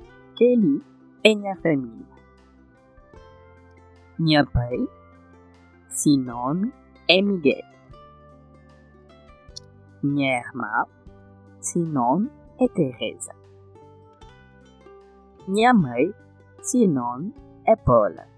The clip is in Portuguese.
Kelly é minha família. Meu pai, seu nome é Miguel. Minha irmã, seu nome é Teresa. Minha mãe, seu nome é Paula.